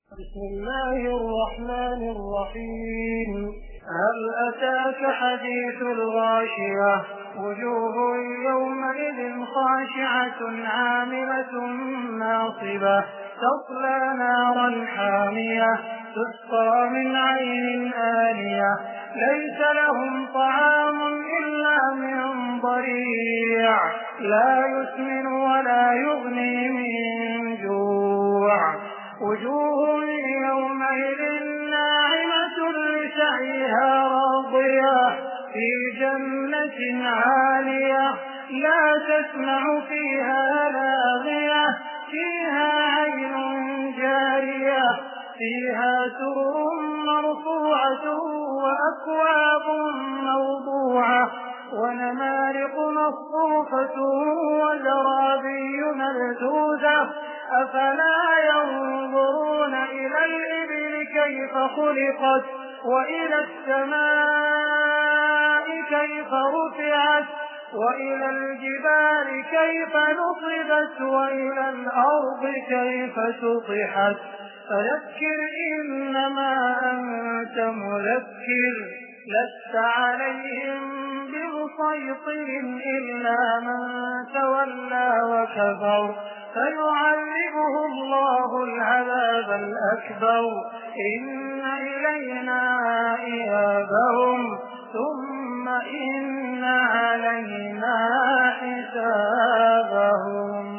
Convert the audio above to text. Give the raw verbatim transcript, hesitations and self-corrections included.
بسم الله الرحمن الرحيم. هل أتاك حديث الغاشية؟ وجوه يومئذ خاشعة عاملة ناصبة تصلى نارا حامية تسقى من عين آنية ليس لهم طعام إلا من ضريع لا يسمن ولا يغني من جوع. وجوه يومئذ ناعمة لسعيها راضية في جنة عالية لا تسمع فيها لاغية فيها عين جارية فيها سرر مرفوعة وأكواب موضوعة ونمارق مصفوفة وزرابي مبثوثة أفلا ينظرون إلى الإبل كيف خلقت وإلى السماء كيف رفعت وإلى الجبال كيف نصبت وإلى الأرض كيف سطحت فذكر إنما أنت مذكر لست عليهم بمسيطر إلا من تولى وكفر فيعذبه الله العذاب الأكبر إن إلينا إيابهم ثم إن علينا حسابهم.